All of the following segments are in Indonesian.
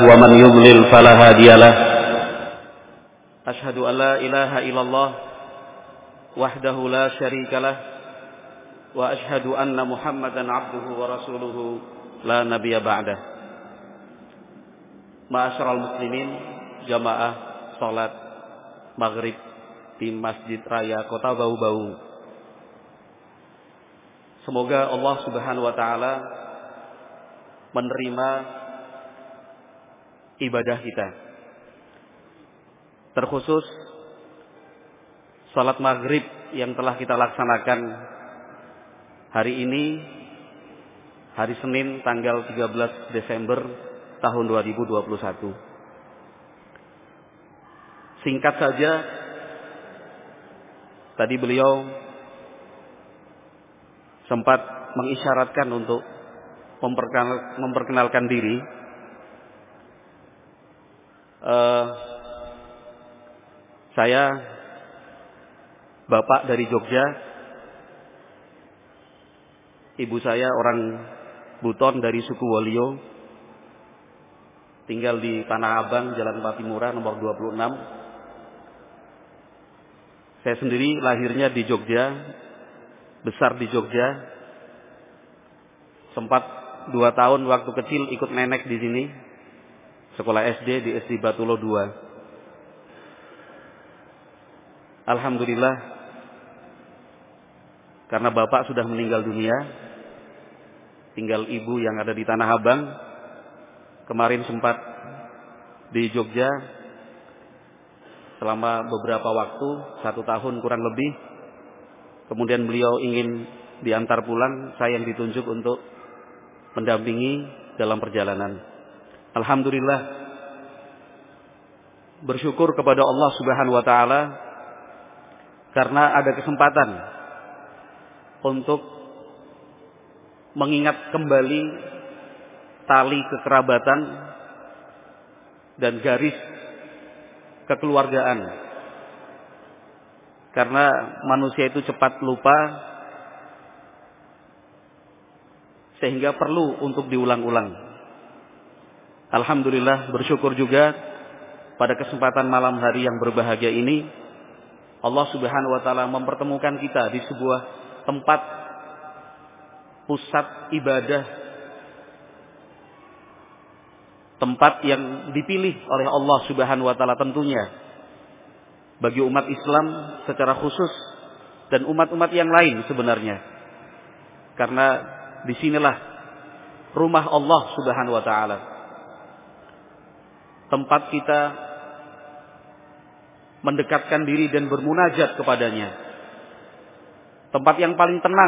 ومن يضلل فلا هادي له أشهد أن لا إله إلا الله وحده لا شريك له وأشهد أن محمدا عبده ورسوله لا نبي بعده. Ma'asyiral muslimin, jamaah salat maghrib di Masjid Raya Kota Bau-Bau. Semoga Allah Subhanahu wa taala menerima ibadah kita. Terkhusus salat maghrib yang telah kita laksanakan hari ini, hari Senin tanggal 13 Desember tahun 2021. Singkat saja, tadi beliau sempat mengisyaratkan untuk memperkenalkan diri. Saya bapak dari Jogja, ibu saya orang Buton dari suku Wolio, tinggal di Tanah Abang, Jalan Patimura nomor 26. Saya sendiri lahirnya di Jogja, besar di Jogja. Sempat 2 tahun waktu kecil ikut nenek di sini, sekolah SD di SD Batulo 2. Alhamdulillah, karena bapak sudah meninggal dunia, tinggal ibu yang ada di Tanah Abang. Kemarin sempat di Jogja selama beberapa waktu, 1 tahun kurang lebih. Kemudian beliau ingin diantar pulang, saya yang ditunjuk untuk mendampingi dalam perjalanan. Alhamdulillah, bersyukur kepada Allah Subhanahu wa taala karena ada kesempatan untuk mengingat kembali tali kekerabatan dan garis kekeluargaan. Karena manusia itu cepat lupa, sehingga perlu untuk diulang-ulang. Alhamdulillah, bersyukur juga pada kesempatan malam hari yang berbahagia ini, Allah Subhanahu wa taala mempertemukan kita di sebuah tempat pusat ibadah, tempat yang dipilih oleh Allah Subhanahu wa taala tentunya bagi umat Islam secara khusus dan umat-umat yang lain sebenarnya. Karena disinilah rumah Allah Subhanahu wa taala. Tempat kita mendekatkan diri dan bermunajat kepadanya. Tempat yang paling tenang.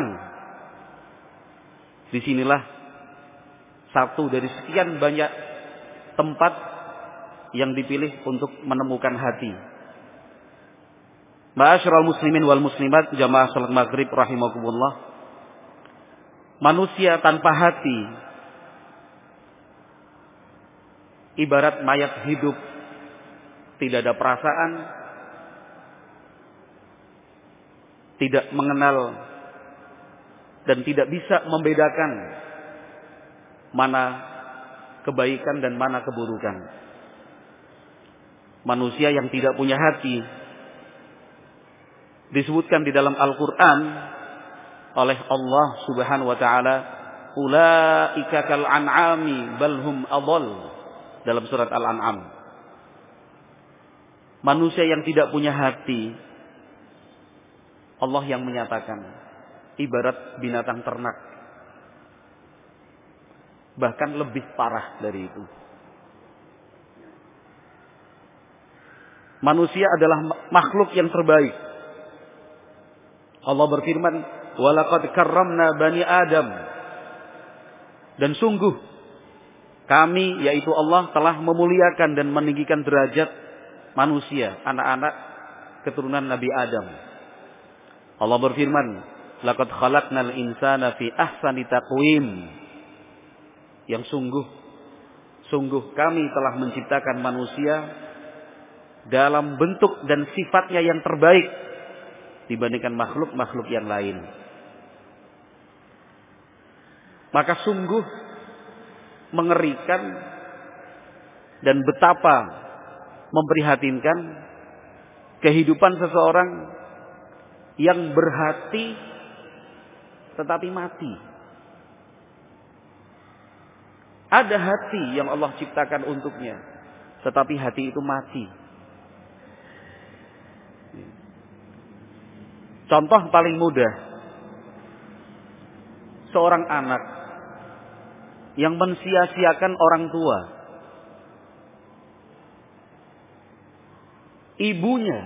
Disinilah satu dari sekian banyak tempat yang dipilih untuk menemukan hati. Ma'asyiral muslimin wal muslimat, jamaah salat maghrib rahimakumullah. Manusia tanpa hati ibarat mayat hidup, tidak ada perasaan, tidak mengenal dan tidak bisa membedakan mana kebaikan dan mana keburukan. Manusia yang tidak punya hati disebutkan di dalam Al-Quran oleh Allah Subhanahu wa taala, ulaika kal an'ami bal hum adall, dalam surat Al-An'am. Manusia yang tidak punya hati, Allah yang menyatakan ibarat binatang ternak, bahkan lebih parah dari itu. Manusia adalah makhluk yang terbaik. Allah berfirman, walaqad karramna bani Adam, dan sungguh kami, yaitu Allah, telah memuliakan dan meninggikan derajat manusia, anak-anak keturunan Nabi Adam. Allah berfirman, laqad khalaqnal insana fi ahsani taqwim, yang sungguh kami telah menciptakan manusia dalam bentuk dan sifatnya yang terbaik dibandingkan makhluk-makhluk yang lain. Maka sungguh mengerikan dan betapa memprihatinkan kehidupan seseorang yang berhati tetapi mati. Ada hati yang Allah ciptakan untuknya, tetapi hati itu mati. Contoh paling mudah, seorang anak yang mensia-siakan orang tua. Ibunya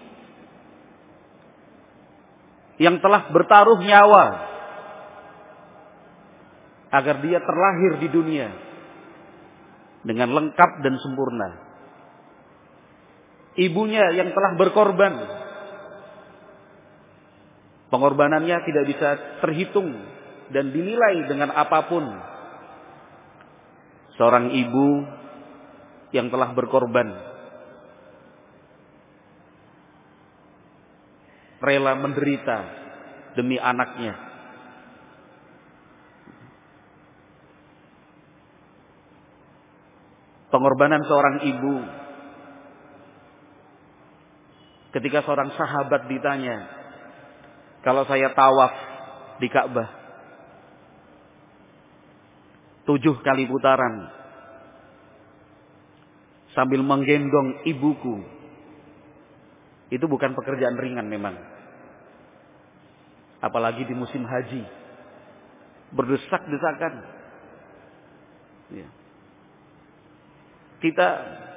yang telah bertaruh nyawa agar dia terlahir di dunia dengan lengkap dan sempurna. Ibunya yang telah berkorban. Pengorbanannya tidak bisa terhitung dan dinilai dengan apapun. Seorang ibu yang telah berkorban, rela menderita demi anaknya. Pengorbanan seorang ibu ketika seorang sahabat ditanya, kalau saya tawaf di Ka'bah 7 kali putaran sambil menggendong ibuku, itu bukan pekerjaan ringan memang. Apalagi di musim haji, berdesak-desakan. Ya. Kita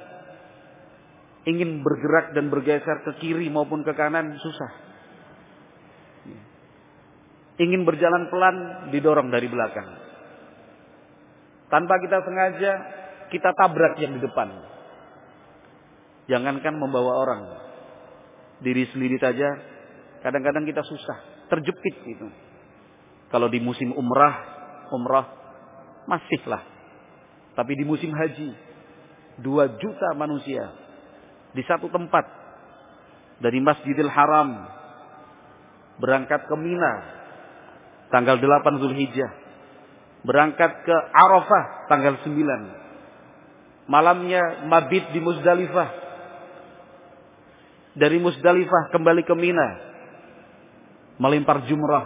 ingin bergerak dan bergeser ke kiri maupun ke kanan susah. Ya. Ingin berjalan pelan, didorong dari belakang. Tanpa kita sengaja, kita tabrak yang di depan. Jangankan membawa orang, diri sendiri saja kadang-kadang kita susah, terjepit gitu. Kalau di musim umrah masihlah. Tapi di musim haji 2 juta manusia di satu tempat, dari Masjidil Haram berangkat ke Mina tanggal 8 Zulhijjah, berangkat ke Arafah tanggal 9, malamnya mabit di Muzdalifah, dari Muzdalifah kembali ke Mina, melempar jumrah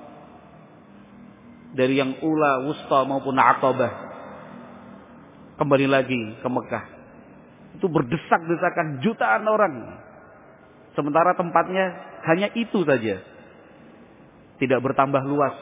dari yang ula, wusta maupun aqabah, kembali lagi ke Mekah. Itu berdesak-desakan jutaan orang, sementara tempatnya hanya itu saja, tidak bertambah luas.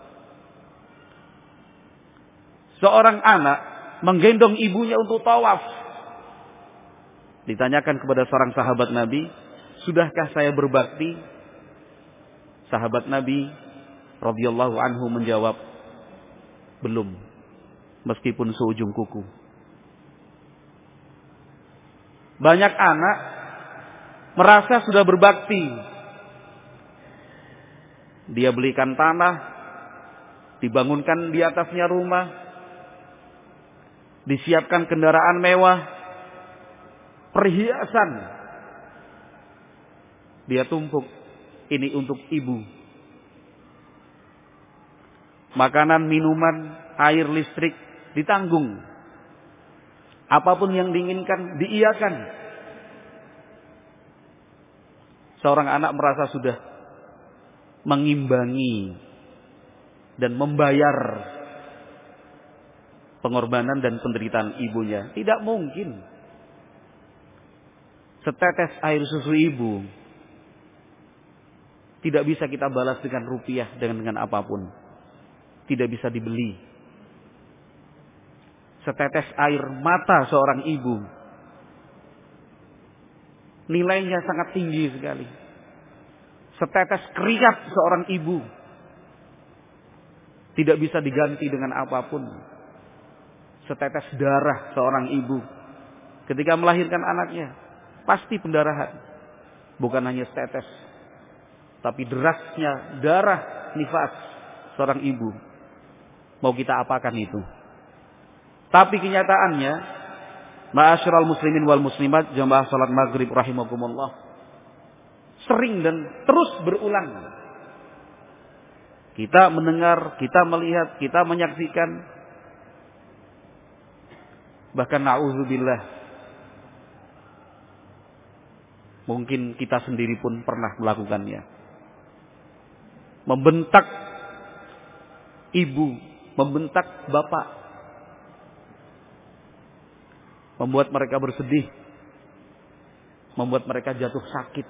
Seorang anak menggendong ibunya untuk tawaf. Ditanyakan kepada seorang sahabat Nabi, sudahkah saya berbakti? Sahabat Nabi radhiyallahu anhu menjawab, belum, meskipun seujung kuku. Banyak anak merasa sudah berbakti. Dia belikan tanah, dibangunkan di atasnya rumah, disiapkan kendaraan mewah, perhiasan. Dia tumpuk, ini untuk ibu. Makanan, minuman, air, listrik ditanggung. Apapun yang diinginkan diiyakan. Seorang anak merasa sudah mengimbangi dan membayar pengorbanan dan penderitaan ibunya. Tidak mungkin setetes air susu ibu tidak bisa kita balas dengan rupiah, dengan apapun. Tidak bisa dibeli. Setetes air mata seorang ibu, nilainya sangat tinggi sekali. Setetes keringat seorang ibu tidak bisa diganti dengan apapun. Setetes darah seorang ibu ketika melahirkan anaknya, pasti pendarahan. Bukan hanya setetes, tapi derasnya darah nifas seorang ibu. Mau kita apakan itu? Tapi kenyataannya, ma'asyiral muslimin wal muslimat, jamaah salat maghrib rahimakumullah, sering dan terus berulang. Kita mendengar, kita melihat, kita menyaksikan Bahkan na'udzubillah, mungkin kita sendiri pun pernah melakukannya. Membentak ibu, membentak bapak, membuat mereka bersedih, membuat mereka jatuh sakit.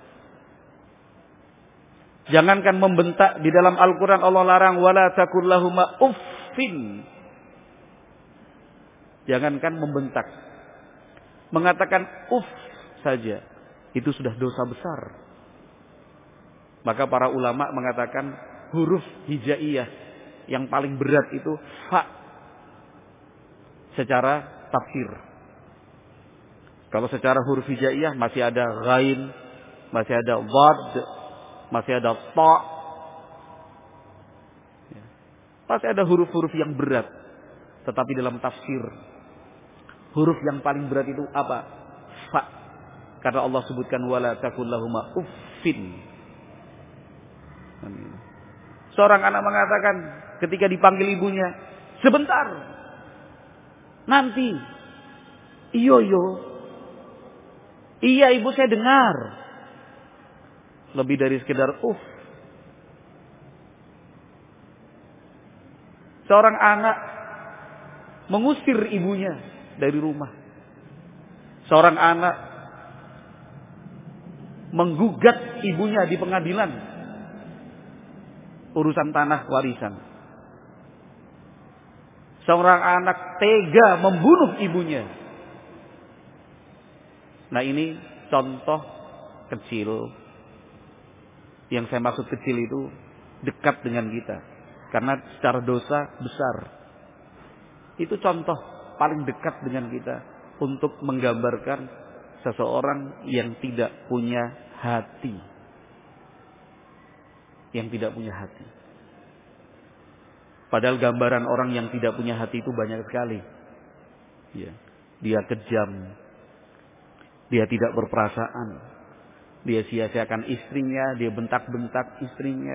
Jangankan membentak, di dalam Al-Quran Allah larang wala taqul lahuma uffin. Jangankan membentak, mengatakan uff saja itu sudah dosa besar. Maka para ulama mengatakan huruf hijaiyah yang paling berat itu fa secara tafsir. Kalau secara huruf hijaiyah masih ada ghain, masih ada dhad, masih ada ta. Masih ada huruf-huruf yang berat. Tetapi dalam tafsir, huruf yang paling berat itu apa? Fa. Karena Allah sebutkan wala taqul lahuma uffin. Seorang anak mengatakan ketika dipanggil ibunya, sebentar, nanti. Iyo. Iya ibu, saya dengar. Lebih dari sekedar uff. Seorang anak mengusir ibunya dari rumah. Seorang anak menggugat ibunya di pengadilan urusan tanah warisan. Seorang anak tega membunuh ibunya. Nah, ini contoh kecil. Yang saya maksud kecil itu dekat dengan kita, karena secara dosa besar. Itu contoh paling dekat dengan kita untuk menggambarkan seseorang yang tidak punya hati. Yang tidak punya hati. Padahal gambaran orang yang tidak punya hati itu banyak sekali. Ya. Dia kejam. Dia tidak berperasaan. Dia sia-siakan istrinya. Dia bentak-bentak istrinya.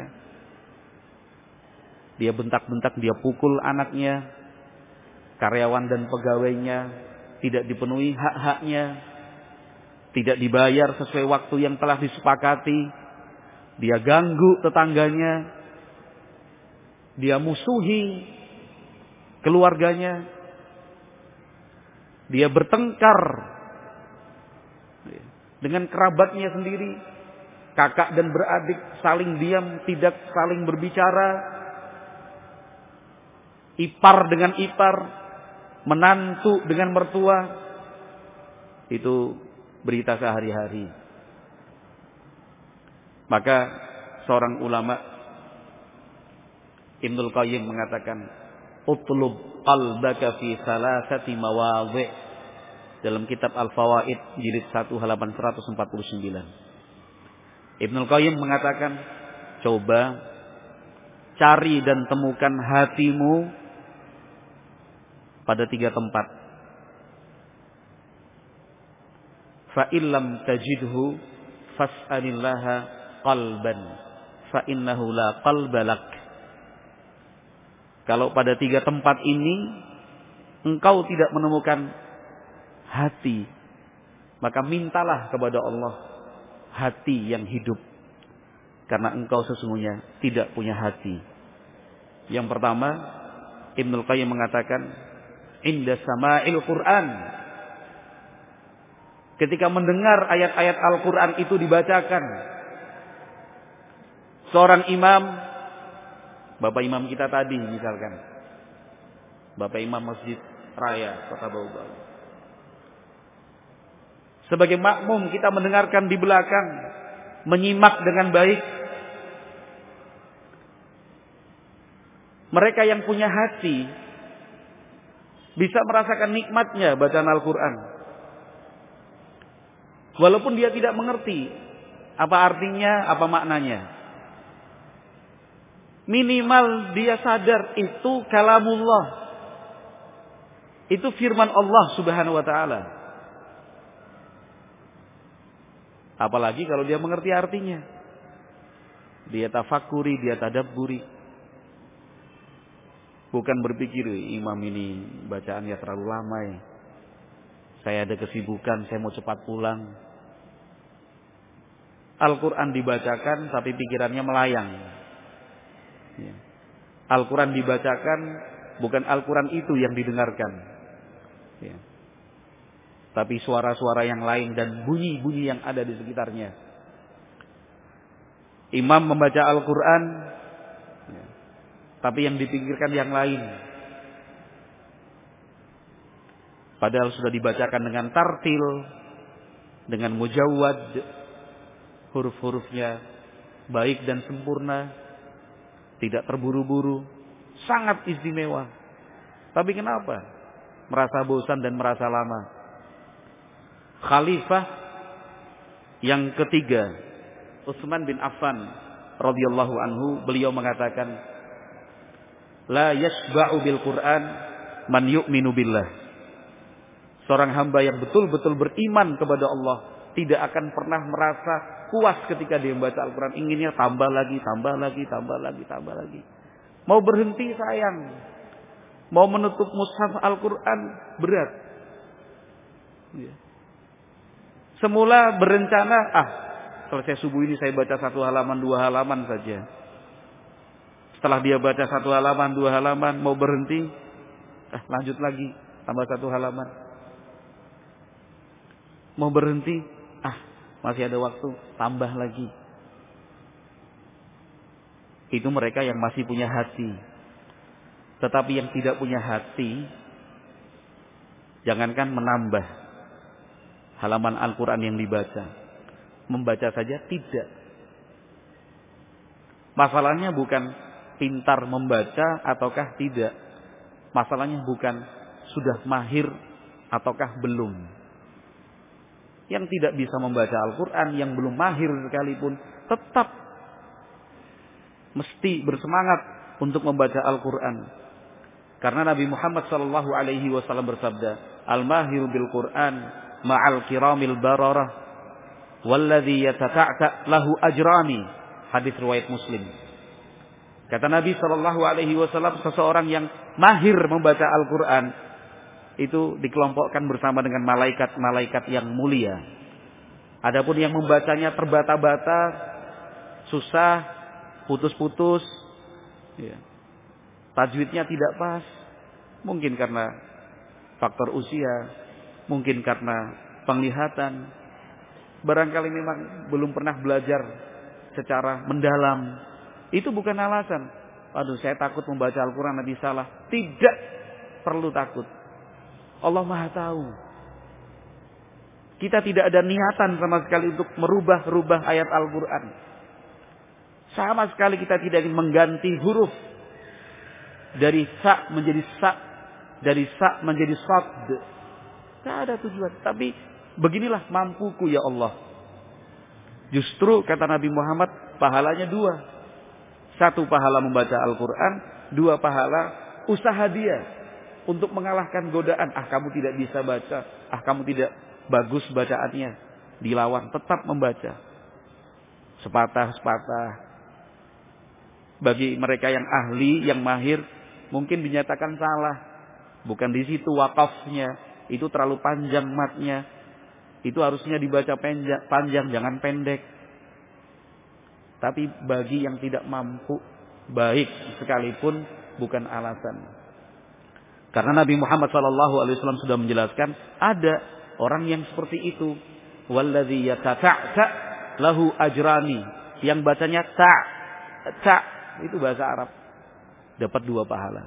Dia bentak-bentak, dia pukul anaknya. Karyawan dan pegawainya tidak dipenuhi hak-haknya. Tidak dibayar sesuai waktu yang telah disepakati. Dia ganggu tetangganya. Dia musuhi keluarganya. Dia bertengkar dengan kerabatnya sendiri. Kakak dan beradik saling diam, tidak saling berbicara. Ipar dengan ipar, menantu dengan mertua. Itu berita sehari-hari. Maka seorang ulama Ibnul Qayyim mengatakan, utlub qalbaka fi salasati mawadhi', dalam kitab Al-Fawaid jilid 1 halaman 149. Ibnul Qayyim mengatakan, coba cari dan temukan hatimu pada 3 tempat. Fa illam tajidhu fas'alillaha qalban fa innahu la qalba lak. Kalau pada 3 tempat ini engkau tidak menemukan hati, maka mintalah kepada Allah hati yang hidup, karena engkau sesungguhnya tidak punya hati. Yang pertama, Ibnul Qayyim mengatakan, inda sama'il Qur'an, ketika mendengar ayat-ayat Al-Quran itu dibacakan. Seorang imam, bapak imam kita tadi misalkan, bapak imam Masjid Raya Kota Bau-Bau, sebagai makmum kita mendengarkan di belakang, menyimak dengan baik. Mereka yang punya hati bisa merasakan nikmatnya bacaan Al-Quran. Walaupun dia tidak mengerti apa artinya, apa maknanya. Minimal dia sadar itu kalamullah. Itu firman Allah Subhanahu wa taala. Apalagi kalau dia mengerti artinya. Dia tafakuri, dia tadabburi. Bukan berpikir, imam ini bacaannya terlalu lama ya. Saya ada kesibukan, saya mau cepat pulang. Al-Quran dibacakan tapi pikirannya melayang. Ya. Al-Quran dibacakan, bukan Al-Quran itu yang didengarkan. Ya. Tapi suara-suara yang lain dan bunyi-bunyi yang ada di sekitarnya. Imam membaca Al-Quran, ya, tapi yang dipikirkan yang lain. Padahal sudah dibacakan dengan tartil, dengan mujawwad, huruf-hurufnya baik dan sempurna, tidak terburu-buru, sangat istimewa. Tapi kenapa? Merasa bosan dan merasa lama. Khalifah yang ketiga, Utsman bin Affan radhiyallahu anhu, beliau mengatakan, la yashba'u bil Qur'an man yu'minu billah. Seorang hamba yang betul-betul beriman kepada Allah tidak akan pernah merasa puas ketika dia membaca Al-Quran. Inginnya tambah lagi, tambah lagi, tambah lagi, tambah lagi. Mau berhenti sayang. Mau menutup mushaf Al-Quran berat. Ya. Semula berencana, selesai subuh ini saya baca 1 halaman, 2 halaman saja. Setelah dia baca 1 halaman, 2 halaman, mau berhenti, lanjut lagi, tambah 1 halaman. Mau berhenti, masih ada waktu, tambah lagi. Itu mereka yang masih punya hati. Tetapi yang tidak punya hati, jangankan menambah halaman Al-Quran yang dibaca, membaca saja tidak. Masalahnya bukan pintar membaca ataukah tidak. Masalahnya bukan sudah mahir ataukah belum. Yang tidak bisa membaca Al-Quran, yang belum mahir sekalipun, tetap mesti bersemangat untuk membaca Al-Quran. Karena Nabi Muhammad SAW bersabda, Al-mahiru bil Quran ma'al kiramil bararah walladhi yatata'ta' lahu ajrani. Hadis riwayat Muslim. Kata Nabi SAW, seseorang yang mahir membaca Al-Quran itu dikelompokkan bersama dengan malaikat-malaikat yang mulia. Adapun yang membacanya terbata-bata, susah, putus-putus, ya, tajwidnya tidak pas, mungkin karena faktor usia, mungkin karena penglihatan, barangkali memang belum pernah belajar secara mendalam. Itu bukan alasan, aduh saya takut membaca Al-Quran nanti salah. Tidak perlu takut. Allah Maha tahu. Kita tidak ada niatan sama sekali untuk merubah ayat Al-Quran. Sama sekali kita tidak ingin mengganti huruf dari sa menjadi sa, dari sa menjadi sad. Tidak ada tujuan. Tapi beginilah mampuku ya Allah. Justru kata Nabi Muhammad, pahalanya 2. 1 pahala membaca Al-Quran, 2 pahala usaha dia untuk mengalahkan godaan. Kamu tidak bisa baca. Kamu tidak bagus bacaannya. Dilawan. Tetap membaca. Sepatah-sepatah. Bagi mereka yang ahli, yang mahir, mungkin dinyatakan salah. Bukan di situ wakafnya. Itu terlalu panjang matnya. Itu harusnya dibaca panjang, jangan pendek. Tapi bagi yang tidak mampu, baik sekalipun bukan alasan. Karena Nabi Muhammad SAW sudah menjelaskan, ada orang yang seperti itu. Walladzi yatata'ta lahu ajrani. Yang bacanya ta, itu bahasa Arab. Dapat 2 pahala.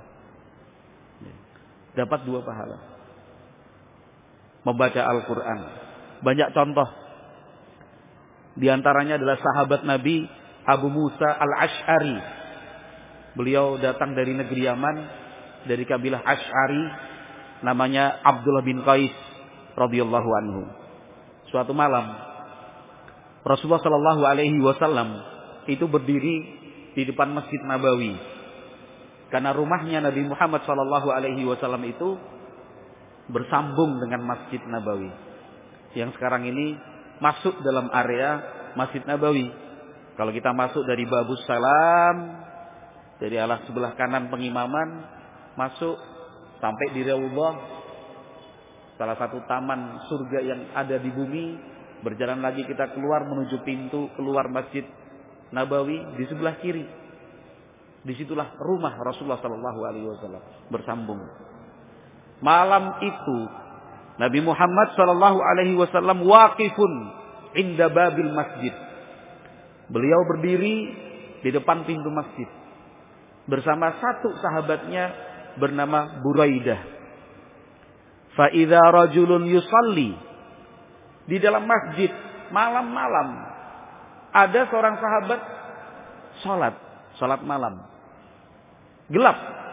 Dapat 2 pahala. Membaca Al-Quran. Banyak contoh. Di antaranya adalah sahabat Nabi Abu Musa Al-Ash'ari. Beliau datang dari negeri Yaman, dari kabilah Ash'ari, namanya Abdullah bin Qais radhiyallahu anhu. Suatu malam Rasulullah sallallahu alaihi wasallam itu berdiri di depan Masjid Nabawi. Karena rumahnya Nabi Muhammad sallallahu alaihi wasallam itu bersambung dengan Masjid Nabawi. Yang sekarang ini masuk dalam area Masjid Nabawi. Kalau kita masuk dari Babus Salam, dari arah sebelah kanan pengimaman, masuk sampai di Raudhah, salah satu taman surga yang ada di bumi. Berjalan lagi kita keluar menuju pintu keluar Masjid Nabawi, di sebelah kiri. Disitulah rumah Rasulullah Sallallahu Alaihi Wasallam bersambung. Malam itu Nabi Muhammad Sallallahu Alaihi Wasallam waqifun inda babil masjid. Beliau berdiri di depan pintu masjid bersama satu sahabatnya bernama Buraidah. Fa idza rajulun yusalli, di dalam masjid malam-malam ada seorang sahabat salat malam. Gelap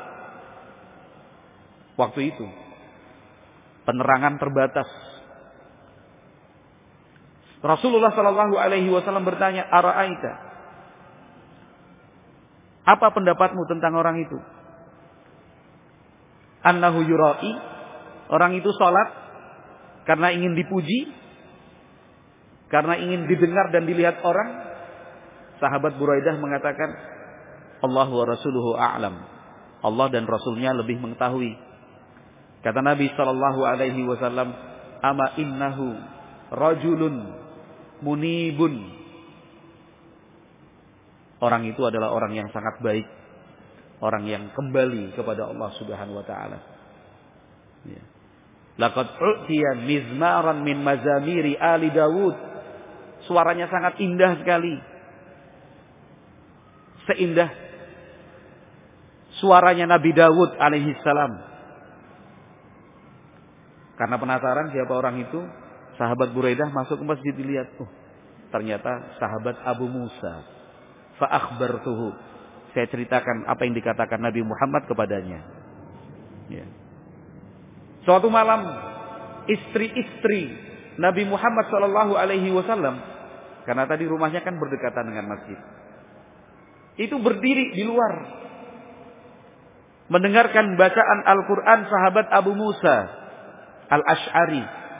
waktu itu. Penerangan terbatas. Rasulullah Sallallahu Alaihi Wasallam bertanya, "Ara'aita? Apa pendapatmu tentang orang itu? Annahu yura'i, orang itu salat karena ingin dipuji, karena ingin didengar dan dilihat orang." Sahabat Buraidah mengatakan, "Allah wa rasuluhu a'lam." Allah dan Rasulnya lebih mengetahui. Kata Nabi Sallallahu Alaihi Wasallam, "Ama innahu rajulun munibun." Orang itu adalah orang yang sangat baik, orang yang kembali kepada Allah Subhanahu Wa Taala. Ya. Laqad u'tiya mizmaran min mazamiri ali Dawud. Suaranya sangat indah sekali. Seindah suaranya Nabi Dawud alaihi salam. Karena penasaran siapa orang itu, sahabat Buraidah masuk ke masjid dilihat. Ternyata sahabat Abu Musa. Fa akhbartuhu. Saya ceritakan apa yang dikatakan Nabi Muhammad kepadanya. Ya. Suatu malam istri-istri Nabi Muhammad Sallallahu Alaihi Wasallam, karena tadi rumahnya kan berdekatan dengan masjid, itu berdiri di luar mendengarkan bacaan Al-Quran sahabat Abu Musa Al-Ash'ari.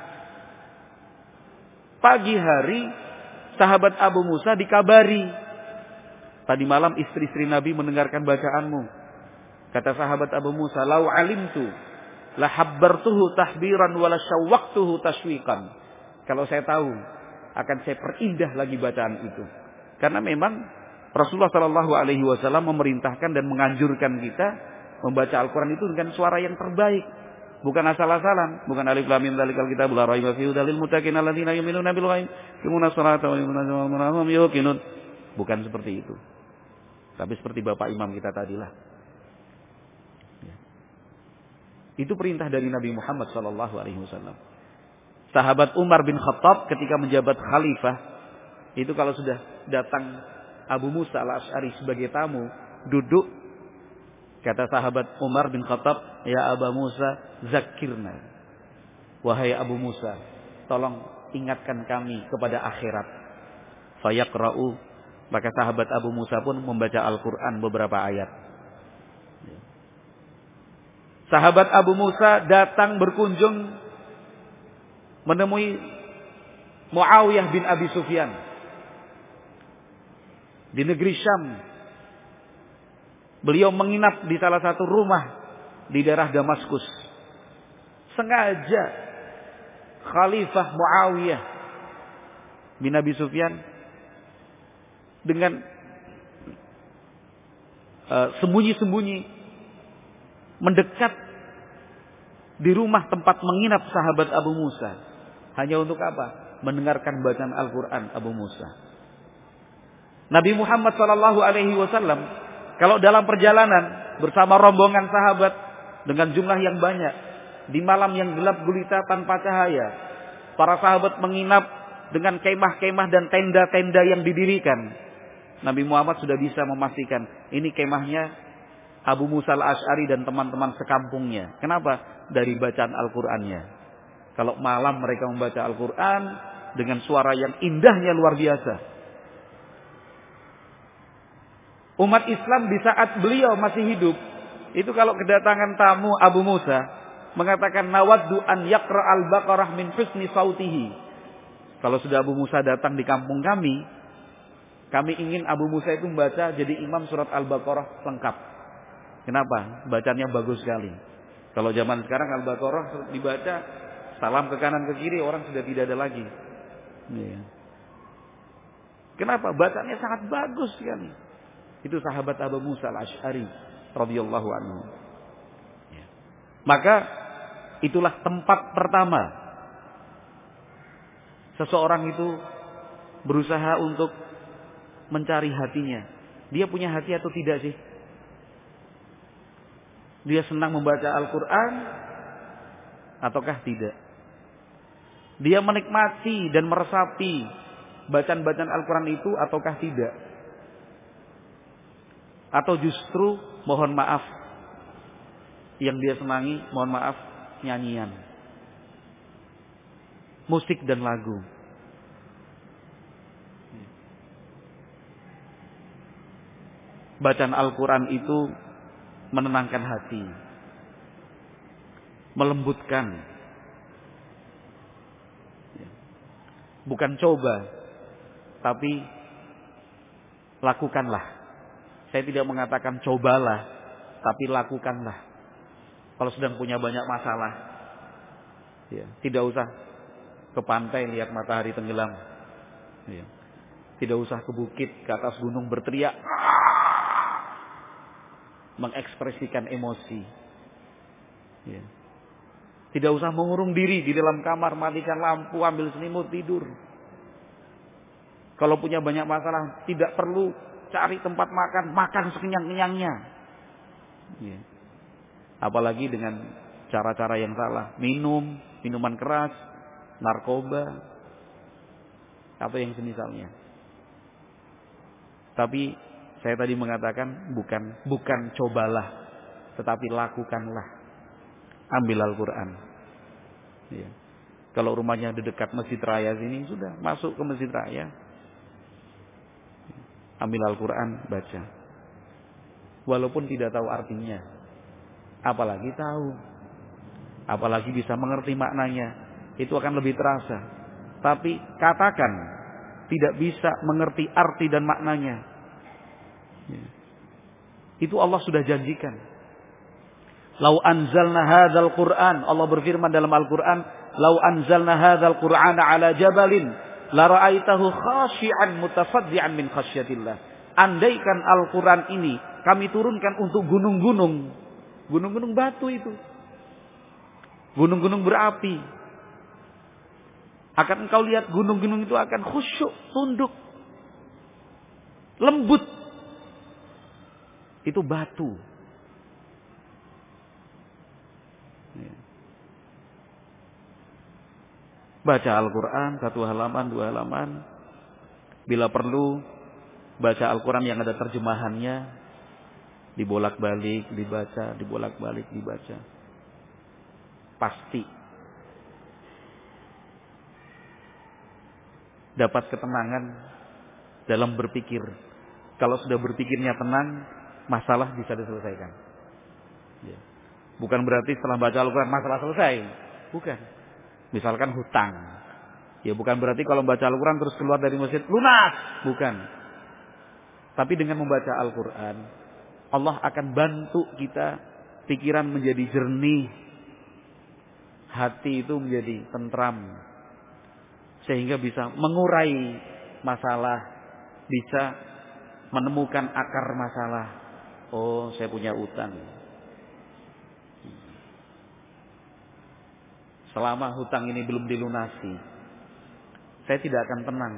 Pagi hari sahabat Abu Musa dikabari, tadi malam istri-istri Nabi mendengarkan bacaanmu. Kata sahabat Abu Musa, "Lau alimtu la habbartuhu tahbiran wa la syawwaqtuhu tashwiqan." Kalau saya tahu, akan saya perindah lagi bacaan itu. Karena memang Rasulullah Shallallahu Alaihi Wasallam memerintahkan dan menganjurkan kita membaca Al-Quran itu dengan suara yang terbaik. Bukan asal-asalan, bukan alif lam mim dzalikal kitabul la raiba fihi hudal lil muttaqin alladzina yu'minuna bil ghaib yuqimuna sholata wa yu'minuna bima yuqinun. Bukan seperti itu. Tapi seperti Bapak Imam kita tadilah. Ya. Itu perintah dari Nabi Muhammad sallallahu alaihi wasallam. Sahabat Umar bin Khattab ketika menjabat khalifah, itu kalau sudah datang Abu Musa Al-Ash'ari sebagai tamu, duduk. Kata sahabat Umar bin Khattab, "Ya Aba Musa, zakirna." Wahai Abu Musa, tolong ingatkan kami kepada akhirat. Fayaqra'u. Maka sahabat Abu Musa pun membaca Al-Quran beberapa ayat. Sahabat Abu Musa datang berkunjung menemui Muawiyah bin Abi Sufyan di negeri Syam. Beliau menginap di salah satu rumah di daerah Damaskus. Sengaja Khalifah Muawiyah bin Abi Sufyan dengan sembunyi-sembunyi mendekat di rumah tempat menginap sahabat Abu Musa. Hanya untuk apa? Mendengarkan bacaan Al-Quran Abu Musa. Nabi Muhammad SAW kalau dalam perjalanan bersama rombongan sahabat dengan jumlah yang banyak, di malam yang gelap gulita tanpa cahaya, para sahabat menginap dengan kemah-kemah dan tenda-tenda yang didirikan. Nabi Muhammad sudah bisa memastikan ini kemahnya Abu Musa Al-Ash'ari dan teman-teman sekampungnya. Kenapa? Dari bacaan Al-Qur'annya. Kalau malam mereka membaca Al-Qur'an dengan suara yang indahnya luar biasa. Umat Islam di saat beliau masih hidup, itu kalau kedatangan tamu Abu Musa, mengatakan nawaddu an yaqra al-Baqarah min husni sautihi. Kalau sudah Abu Musa datang di kampung kami ingin Abu Musa itu membaca jadi imam surat Al-Baqarah lengkap. Kenapa? Bacanya bagus sekali. Kalau zaman sekarang Al-Baqarah dibaca Salam ke kanan ke kiri orang sudah tidak ada lagi. Ya. Kenapa? Bacaannya sangat bagus sekali. Itu sahabat Abu Musa al-Asy'ari radhiyallahu anhu. Ya. Maka itulah tempat pertama seseorang itu berusaha untuk mencari hatinya. Dia punya hati atau tidak sih? Dia senang membaca Al-Quran ataukah tidak? Dia menikmati dan meresapi bacaan-bacaan Al-Quran itu ataukah tidak? Atau justru mohon maaf, yang dia senangi mohon maaf nyanyian, musik dan lagu. Bacaan Al-Quran itu menenangkan hati, melembutkan. Bukan coba, tapi lakukanlah. Saya tidak mengatakan cobalah, tapi lakukanlah. Kalau sedang punya banyak masalah, ya, tidak usah ke pantai lihat matahari tenggelam, ya. Tidak usah ke bukit, ke atas gunung berteriak, mengekspresikan emosi, ya. Tidak usah mengurung diri di dalam kamar, matikan lampu, ambil selimut, tidur. Kalau punya banyak masalah, tidak perlu cari tempat makan, makan sekenyang-kenyangnya. Ya. Apalagi dengan cara-cara yang salah, minum, minuman keras, narkoba, atau yang semisalnya. Tapi saya tadi mengatakan bukan cobalah, tetapi lakukanlah. Ambil Al-Quran. Ya. Kalau rumahnya di dekat Masjid Raya sini, sudah masuk ke Masjid Raya. Ambil Al-Quran, baca. Walaupun tidak tahu artinya, apalagi tahu, apalagi bisa mengerti maknanya, itu akan lebih terasa. Tapi katakan tidak bisa mengerti arti dan maknanya, ya. Itu Allah sudah janjikan. Lau anzalna hadzal Qur'an, Allah berfirman dalam Al-Qur'an, lau anzalna hadzal Qur'ana ala jabalin la ra'aitahu khashi'an mutasaddian min khasyatillah. Andaikan Al-Qur'an ini kami turunkan untuk gunung-gunung, gunung-gunung batu itu, gunung-gunung berapi, akan engkau lihat gunung-gunung itu akan khusyuk, tunduk, lembut. Itu batu. Baca Al-Quran 1 halaman, 2 halaman. Bila perlu baca Al-Quran yang ada terjemahannya, dibolak-balik, dibaca, dibolak-balik, dibaca. Pasti dapat ketenangan dalam berpikir. Kalau sudah berpikirnya tenang, masalah bisa diselesaikan. Ya. Bukan berarti setelah baca Al-Quran masalah selesai. Bukan. Misalkan hutang. Ya bukan berarti kalau membaca Al-Quran terus keluar dari masjid lunas. Bukan. Tapi dengan membaca Al-Quran, Allah akan bantu kita pikiran menjadi jernih. Hati itu menjadi tentram. Sehingga bisa mengurai masalah. Bisa menemukan akar masalah. Oh, saya punya utang. Selama hutang ini belum dilunasi, saya tidak akan tenang.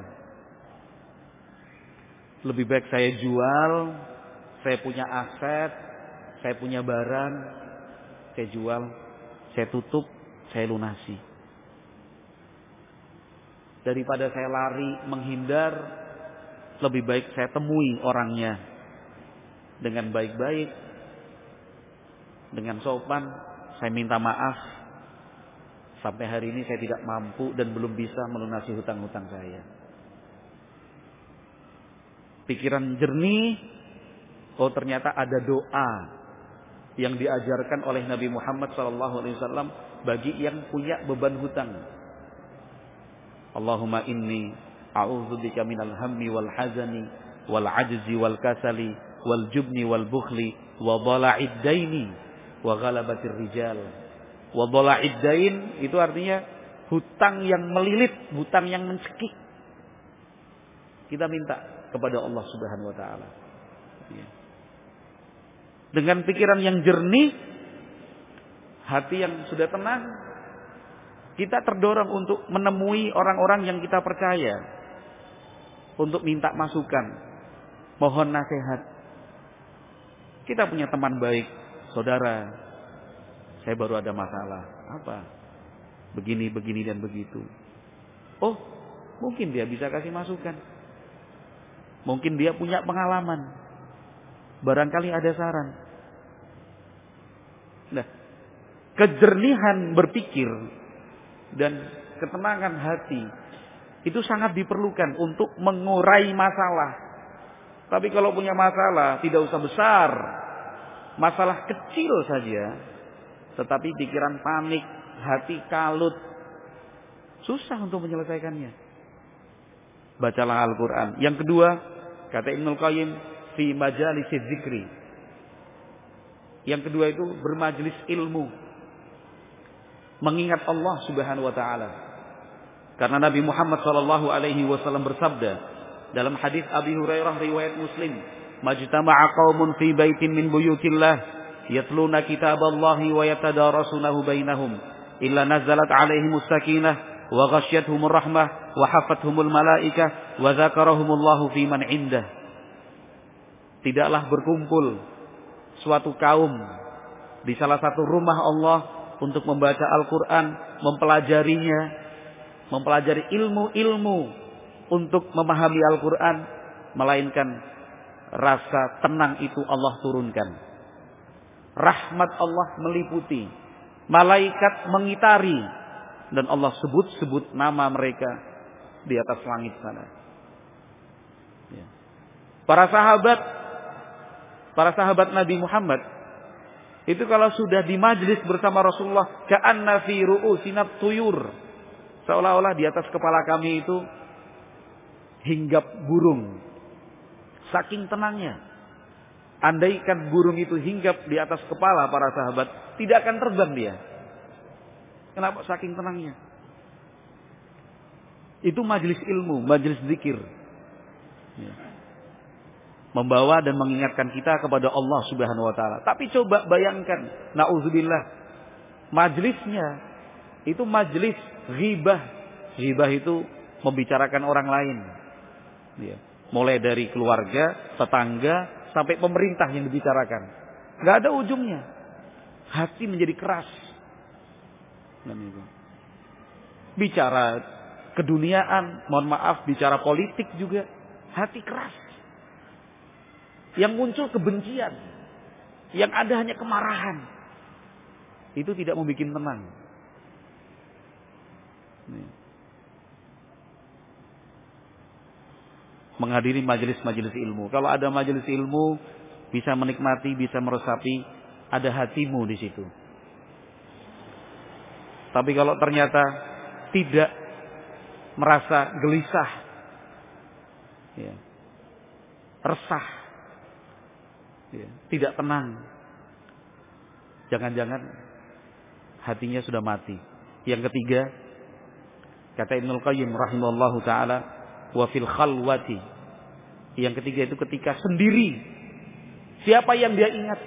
Lebih baik saya jual, saya punya aset, saya punya barang, saya jual, saya tutup, saya lunasi. Daripada saya lari, menghindar, lebih baik saya temui orangnya dengan baik-baik, dengan sopan, saya minta maaf. Sampai hari ini saya tidak mampu dan belum bisa melunasi hutang-hutang saya. Pikiran jernih. Oh, ternyata ada doa yang diajarkan oleh Nabi Muhammad SAW bagi yang punya beban hutang. Allahumma inni a'udzubika minal hammi wal hazani wal ajzi wal kasali wal jubni wal bukhli wa dhala'id daini wa ghalabatir rijal. Wa dhala'id dain itu artinya hutang yang melilit, hutang yang mencekik. Kita minta kepada Allah Subhanahu wa taala. Ya. Dengan pikiran yang jernih, hati yang sudah tenang, kita terdorong untuk menemui orang-orang yang kita percaya, untuk minta masukan, mohon nasihat. Kita punya teman baik, saudara, saya baru ada masalah. Apa? Begini, begini, dan begitu. Oh, mungkin dia bisa kasih masukan. Mungkin dia punya pengalaman. Barangkali ada saran. Nah, kejernihan berpikir dan ketenangan hati itu sangat diperlukan untuk mengurai masalah. Tapi kalau punya masalah tidak usah besar, masalah kecil saja, tetapi pikiran panik, hati kalut, susah untuk menyelesaikannya. Bacalah Al-Quran. Yang kedua, kata Ibnul Qayyim, fi majalisiz zikri. Yang kedua itu bermajlis ilmu, mengingat Allah Subhanahu wa taala. Karena Nabi Muhammad sallallahu alaihi wasallam bersabda dalam hadis Abi Hurairah riwayat Muslim, "Majtama'a qaumun fi baitin min buyutillah yatluna kitaballahi wa yatadarasunahu bainahum illa nazalat alaihimus sakinah wa ghasyiyatuhumur rahmah wa hafathumul malaikah wa dzakarahumullahu fi man indah." Tidaklah berkumpul suatu kaum di salah satu rumah Allah untuk membaca Al-Quran, mempelajarinya, mempelajari ilmu-ilmu untuk memahami Al-Quran, melainkan rasa tenang itu Allah turunkan. Rahmat Allah meliputi, malaikat mengitari, dan Allah sebut-sebut nama mereka di atas langit sana. Ya. Para sahabat Nabi Muhammad itu kalau sudah di majlis bersama Rasulullah, ka'anna fi ru'usinat tuyur, seolah-olah di atas kepala kami itu hinggap burung. Saking tenangnya. Andaikan burung itu hinggap di atas kepala para sahabat, tidak akan terbang dia. Kenapa? Saking tenangnya. Itu majlis ilmu, majlis zikir. Ya. Membawa dan mengingatkan kita kepada Allah Subhanahu wa taala. Tapi coba bayangkan, naudzubillah, majlisnya itu majlis ghibah. Ghibah itu membicarakan orang lain. Ya. Mulai dari keluarga, tetangga, sampai pemerintah yang dibicarakan. Enggak ada ujungnya. Hati menjadi keras. Bicara keduniaan, mohon maaf, bicara politik juga, hati keras. Yang muncul kebencian, yang ada hanya kemarahan, itu tidak membuat tenang. Menghadiri majelis-majelis ilmu. Kalau ada majelis ilmu, bisa menikmati, bisa meresapi, ada hatimu di situ. Tapi kalau ternyata tidak merasa gelisah, ya, resah, ya, tidak tenang, jangan-jangan hatinya sudah mati. Yang ketiga, kata Ibnul Qayyim rahimahullahu ta'ala, wa fil khalwati. Yang ketiga itu ketika sendiri. Siapa yang dia ingat?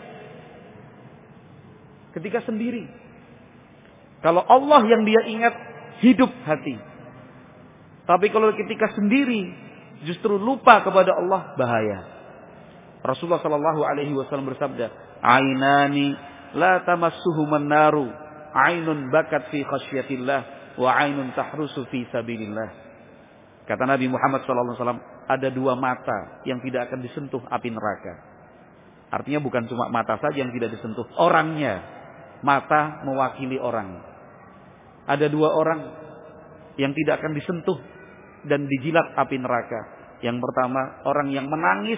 Ketika sendiri. Kalau Allah yang dia ingat, hidup hati. Tapi kalau ketika sendiri justru lupa kepada Allah, bahaya. Rasulullah sallallahu alaihi wasallam bersabda, "Ainani la tamassuhuman naru, ainun bakat fi khasyatillah wa ainun tahrusu fi sabilillah." Kata Nabi Muhammad sallallahu alaihi wasallam, ada dua mata yang tidak akan disentuh api neraka. Artinya bukan cuma mata saja yang tidak disentuh, orangnya. Mata mewakili orang. Ada dua orang yang tidak akan disentuh dan dijilat api neraka. Yang pertama, orang yang menangis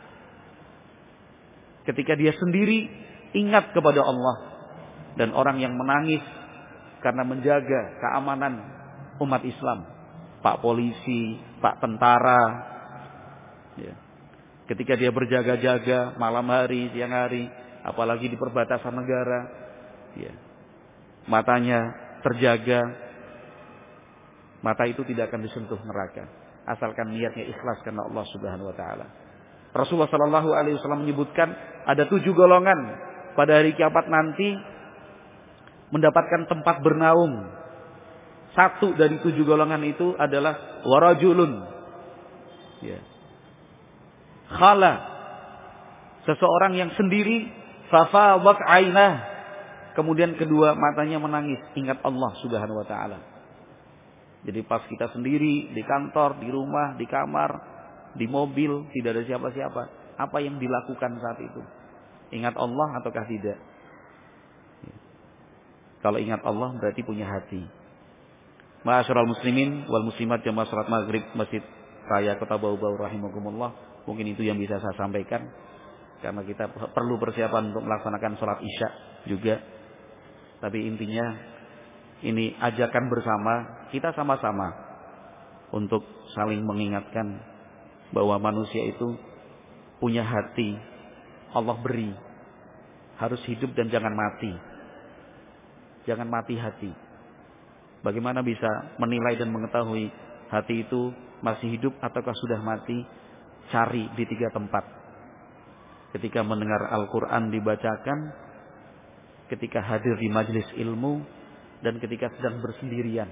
ketika dia sendiri ingat kepada Allah, dan orang yang menangis karena menjaga keamanan umat Islam, Pak polisi, Pak tentara, ya. Ketika dia berjaga-jaga malam hari, siang hari, apalagi di perbatasan negara, ya. matanya terjaga, mata itu tidak akan disentuh neraka asalkan niatnya ikhlas karena Allah Subhanahu wa taala. Rasulullah sallallahu alaihi wasallam menyebutkan ada 7 golongan pada hari kiamat nanti mendapatkan tempat bernaung. Satu dari 7 golongan itu adalah warajulun, ya, khala, seseorang yang sendiri, fafadat ainah, kemudian kedua matanya menangis ingat Allah Subhanahu wa taala. Jadi pas kita sendiri di kantor, di rumah, di kamar, di mobil, tidak ada siapa-siapa, apa yang dilakukan saat itu? Ingat Allah ataukah tidak? Kalau ingat Allah berarti punya hati. Ma'asyiral muslimin wal muslimat jamaah salat maghrib Masjid Raya Kota Bau-Bau rahimakumullah. Mungkin itu yang bisa saya sampaikan, karena kita perlu persiapan untuk melaksanakan salat Isya juga. Tapi intinya ini ajakan bersama kita sama-sama untuk saling mengingatkan bahwa manusia itu punya hati, Allah beri, harus hidup dan jangan mati. Jangan mati hati. Bagaimana bisa menilai dan mengetahui hati itu masih hidup ataukah sudah mati? Cari di 3 tempat. Ketika mendengar Al-Quran dibacakan, ketika hadir di majelis ilmu, dan ketika sedang bersendirian.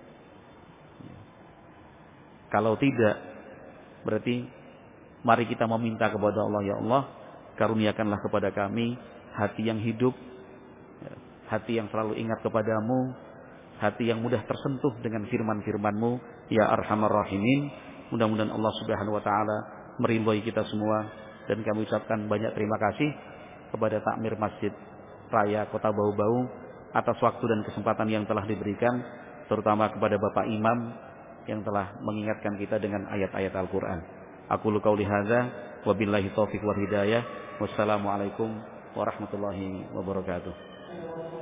Kalau tidak, berarti mari kita meminta kepada Allah, ya Allah, karuniakanlah kepada kami hati yang hidup, hati yang selalu ingat kepadamu, hati yang mudah tersentuh dengan firman-firman-Mu, ya Arhamar Rahimin. Mudah-mudahan Allah Subhanahu wa taala meridhai kita semua, dan kami ucapkan banyak terima kasih kepada Takmir Masjid Raya Kota Bau-Bau atas waktu dan kesempatan yang telah diberikan, terutama kepada Bapak Imam yang telah mengingatkan kita dengan ayat-ayat Al-Qur'an. Aqulu qauli hadza wa billahi taufiq wal hidayah. Wassalamualaikum warahmatullahi wabarakatuh.